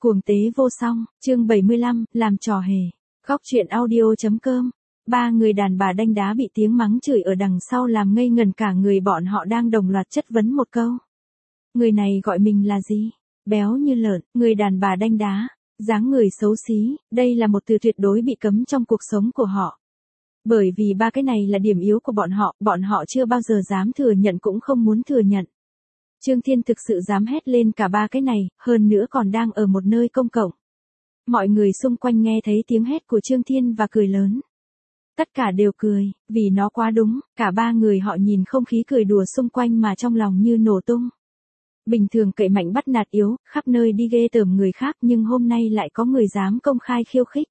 Cuồng tế vô song, chương 75, làm trò hề. Góc truyện audio.com. Ba người đàn bà đanh đá bị tiếng mắng chửi ở đằng sau làm ngây ngẩn cả người, bọn họ đang đồng loạt chất vấn một câu. Người này gọi mình là gì? Béo như lợn, người đàn bà đanh đá, dáng người xấu xí, đây là một từ tuyệt đối bị cấm trong cuộc sống của họ. Bởi vì ba cái này là điểm yếu của bọn họ chưa bao giờ dám thừa nhận cũng không muốn thừa nhận. Trương Thiên thực sự dám hét lên cả ba cái này, hơn nữa còn đang ở một nơi công cộng. Mọi người xung quanh nghe thấy tiếng hét của Trương Thiên và cười lớn. Tất cả đều cười, vì nó quá đúng, cả ba người họ nhìn không khí cười đùa xung quanh mà trong lòng như nổ tung. Bình thường cậy mạnh bắt nạt yếu, khắp nơi đi ghê tởm người khác, nhưng hôm nay lại có người dám công khai khiêu khích.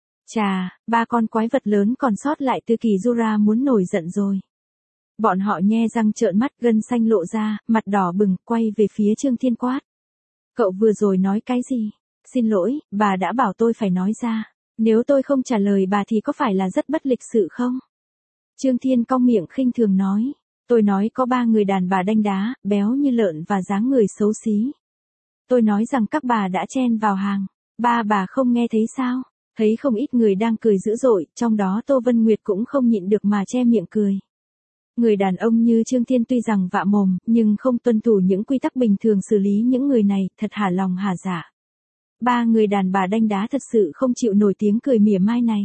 Chà, ba con quái vật lớn còn sót lại từ kỳ Jura muốn nổi giận rồi. Bọn họ nhe răng trợn mắt, gân xanh lộ ra, mặt đỏ bừng, quay về phía Trương Thiên quát. Cậu vừa rồi nói cái gì? Xin lỗi, bà đã bảo tôi phải nói ra. Nếu tôi không trả lời bà thì có phải là rất bất lịch sự không? Trương Thiên cong miệng khinh thường nói. Tôi nói có ba người đàn bà đanh đá, béo như lợn và dáng người xấu xí. Tôi nói rằng các bà đã chen vào hàng. Ba bà không nghe thấy sao? Thấy không ít người đang cười dữ dội, trong đó Tô Vân Nguyệt cũng không nhịn được mà che miệng cười. Người đàn ông như Trương Thiên tuy rằng vạ mồm, nhưng không tuân thủ những quy tắc bình thường xử lý những người này, thật hả lòng hả dạ. Ba người đàn bà đanh đá thật sự không chịu nổi tiếng cười mỉa mai này.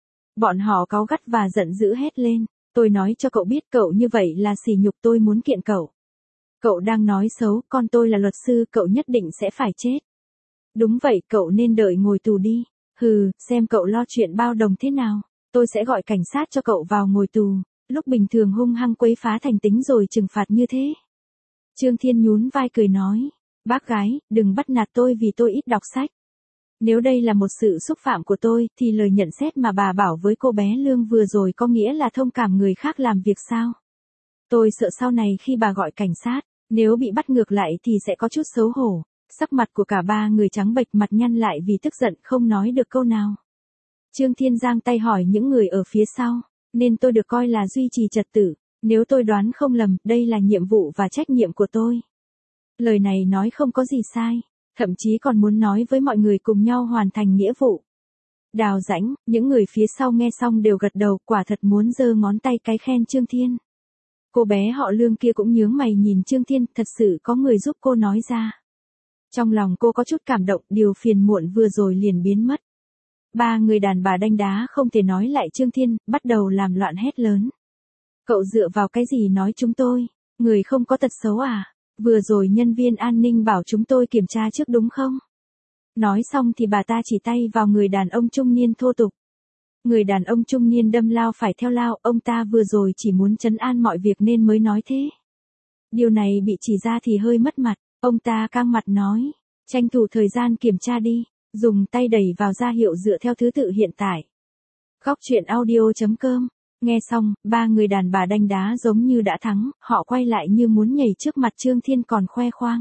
Bọn họ cáu gắt và giận dữ hét lên. Tôi nói cho cậu biết, cậu như vậy là sỉ nhục, tôi muốn kiện cậu. Cậu đang nói xấu, con tôi là luật sư, cậu nhất định sẽ phải chết. Đúng vậy, cậu nên đợi ngồi tù đi. Hừ, xem cậu lo chuyện bao đồng thế nào. Tôi sẽ gọi cảnh sát cho cậu vào ngồi tù. Lúc bình thường hung hăng quấy phá thành tính rồi trừng phạt như thế. Trương Thiên nhún vai cười nói. Bác gái, đừng bắt nạt tôi vì tôi ít đọc sách. Nếu đây là một sự xúc phạm của tôi, thì lời nhận xét mà bà bảo với cô bé Lương vừa rồi có nghĩa là thông cảm người khác làm việc sao? Tôi sợ sau này khi bà gọi cảnh sát, nếu bị bắt ngược lại thì sẽ có chút xấu hổ. Sắc mặt của cả ba người trắng bệch, mặt nhăn lại vì tức giận không nói được câu nào. Trương Thiên giang tay hỏi những người ở phía sau. Nên tôi được coi là duy trì trật tự, nếu tôi đoán không lầm, đây là nhiệm vụ và trách nhiệm của tôi. Lời này nói không có gì sai, thậm chí còn muốn nói với mọi người cùng nhau hoàn thành nghĩa vụ. Đào Rãnh, những người phía sau nghe xong đều gật đầu, quả thật muốn giơ ngón tay cái khen Trương Thiên. Cô bé họ Lương kia cũng nhướng mày nhìn Trương Thiên, thật sự có người giúp cô nói ra. Trong lòng cô có chút cảm động, điều phiền muộn vừa rồi liền biến mất. Ba người đàn bà đanh đá không thể nói lại Trương Thiên, bắt đầu làm loạn hét lớn. Cậu dựa vào cái gì nói chúng tôi? Người không có tật xấu à? Vừa rồi nhân viên an ninh bảo chúng tôi kiểm tra trước đúng không? Nói xong thì bà ta chỉ tay vào người đàn ông trung niên thô tục. Người đàn ông trung niên đâm lao phải theo lao, ông ta vừa rồi chỉ muốn trấn an mọi việc nên mới nói thế. Điều này bị chỉ ra thì hơi mất mặt, ông ta căng mặt nói. Tranh thủ thời gian kiểm tra đi. Dùng tay đẩy vào ra hiệu dựa theo thứ tự hiện tại. Góc truyện audio.com. Nghe xong, ba người đàn bà đanh đá giống như đã thắng, họ quay lại như muốn nhảy trước mặt Trương Thiên còn khoe khoang.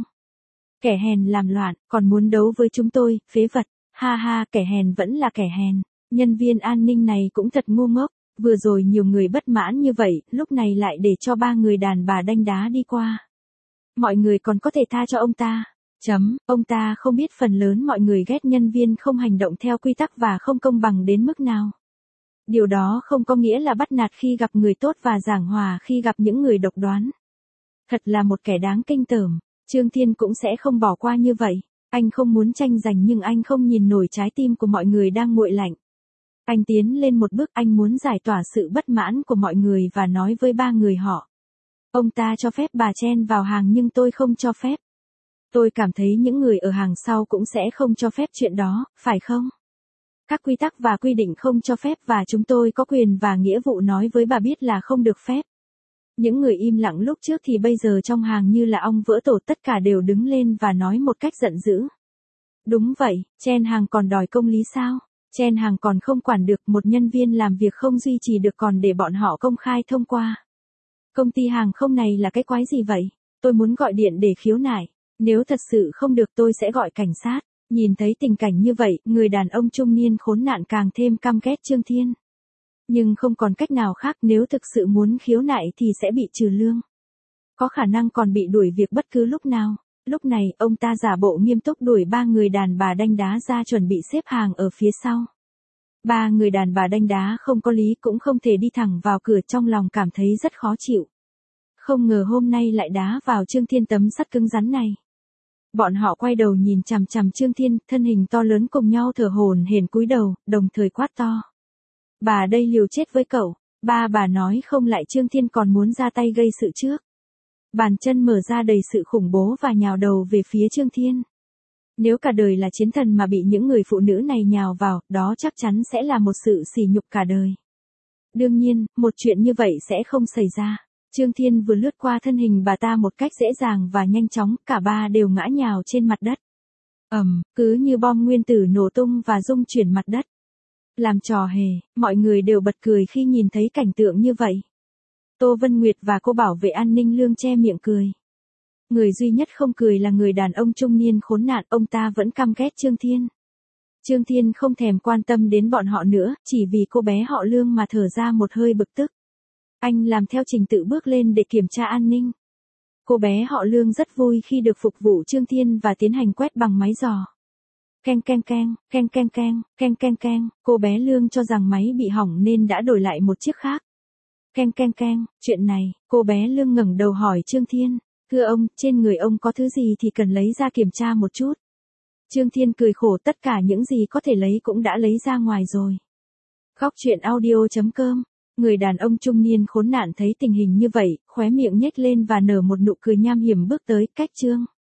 Kẻ hèn làm loạn, còn muốn đấu với chúng tôi, phế vật. Ha ha, kẻ hèn vẫn là kẻ hèn. Nhân viên an ninh này cũng thật ngu ngốc. Vừa rồi nhiều người bất mãn như vậy, lúc này lại để cho ba người đàn bà đanh đá đi qua. Mọi người còn có thể tha cho ông ta. Ông ta không biết phần lớn mọi người ghét nhân viên không hành động theo quy tắc và không công bằng đến mức nào. Điều đó không có nghĩa là bắt nạt khi gặp người tốt và giảng hòa khi gặp những người độc đoán. Thật là một kẻ đáng kinh tởm. Trương Thiên cũng sẽ không bỏ qua như vậy. Anh không muốn tranh giành nhưng anh không nhìn nổi trái tim của mọi người đang nguội lạnh. Anh tiến lên một bước, anh muốn giải tỏa sự bất mãn của mọi người và nói với ba người họ. Ông ta cho phép bà chen vào hàng nhưng tôi không cho phép. Tôi cảm thấy những người ở hàng sau cũng sẽ không cho phép chuyện đó, phải không? Các quy tắc và quy định không cho phép và chúng tôi có quyền và nghĩa vụ nói với bà biết là không được phép. Những người im lặng lúc trước thì bây giờ trong hàng như là ong vỡ tổ, tất cả đều đứng lên và nói một cách giận dữ. Đúng vậy, chen hàng còn đòi công lý sao? Chen hàng còn không quản được, một nhân viên làm việc không duy trì được còn để bọn họ công khai thông qua. Công ty hàng không này là cái quái gì vậy? Tôi muốn gọi điện để khiếu nại. Nếu thật sự không được tôi sẽ gọi cảnh sát. Nhìn thấy tình cảnh như vậy, người đàn ông trung niên khốn nạn càng thêm căm ghét Trương Thiên. Nhưng không còn cách nào khác, nếu thực sự muốn khiếu nại thì sẽ bị trừ lương. Có khả năng còn bị đuổi việc bất cứ lúc nào. Lúc này, ông ta giả bộ nghiêm túc đuổi ba người đàn bà đanh đá ra chuẩn bị xếp hàng ở phía sau. Ba người đàn bà đanh đá không có lý cũng không thể đi thẳng vào cửa, trong lòng cảm thấy rất khó chịu. Không ngờ hôm nay lại đá vào Trương Thiên tấm sắt cứng rắn này. Bọn họ quay đầu nhìn chằm chằm Trương Thiên, thân hình to lớn cùng nhau thở hổn hển cúi đầu, đồng thời quát to. Bà đây liều chết với cậu, bà nói không lại Trương Thiên còn muốn ra tay gây sự trước. Bàn chân mở ra đầy sự khủng bố và nhào đầu về phía Trương Thiên. Nếu cả đời là chiến thần mà bị những người phụ nữ này nhào vào, đó chắc chắn sẽ là một sự sỉ nhục cả đời. Đương nhiên, một chuyện như vậy sẽ không xảy ra. Trương Thiên vừa lướt qua thân hình bà ta một cách dễ dàng và nhanh chóng, cả ba đều ngã nhào trên mặt đất. Cứ như bom nguyên tử nổ tung và rung chuyển mặt đất. Làm trò hề, mọi người đều bật cười khi nhìn thấy cảnh tượng như vậy. Tô Vân Nguyệt và cô bảo vệ an ninh Lương che miệng cười. Người duy nhất không cười là người đàn ông trung niên khốn nạn, ông ta vẫn căm ghét Trương Thiên. Trương Thiên không thèm quan tâm đến bọn họ nữa, chỉ vì cô bé họ Lương mà thở ra một hơi bực tức. Anh làm theo trình tự bước lên để kiểm tra an ninh. Cô bé họ Lương rất vui khi được phục vụ Trương Thiên và tiến hành quét bằng máy dò. Keng keng keng, keng keng keng, keng keng keng, cô bé Lương cho rằng máy bị hỏng nên đã đổi lại một chiếc khác. Keng keng keng, chuyện này, cô bé Lương ngẩng đầu hỏi Trương Thiên, thưa ông, trên người ông có thứ gì thì cần lấy ra kiểm tra một chút. Trương Thiên cười khổ, tất cả những gì có thể lấy cũng đã lấy ra ngoài rồi. Góc truyện audio.com. Người đàn ông trung niên khốn nạn thấy tình hình như vậy, khóe miệng nhếch lên và nở một nụ cười nham hiểm bước tới, cách Trương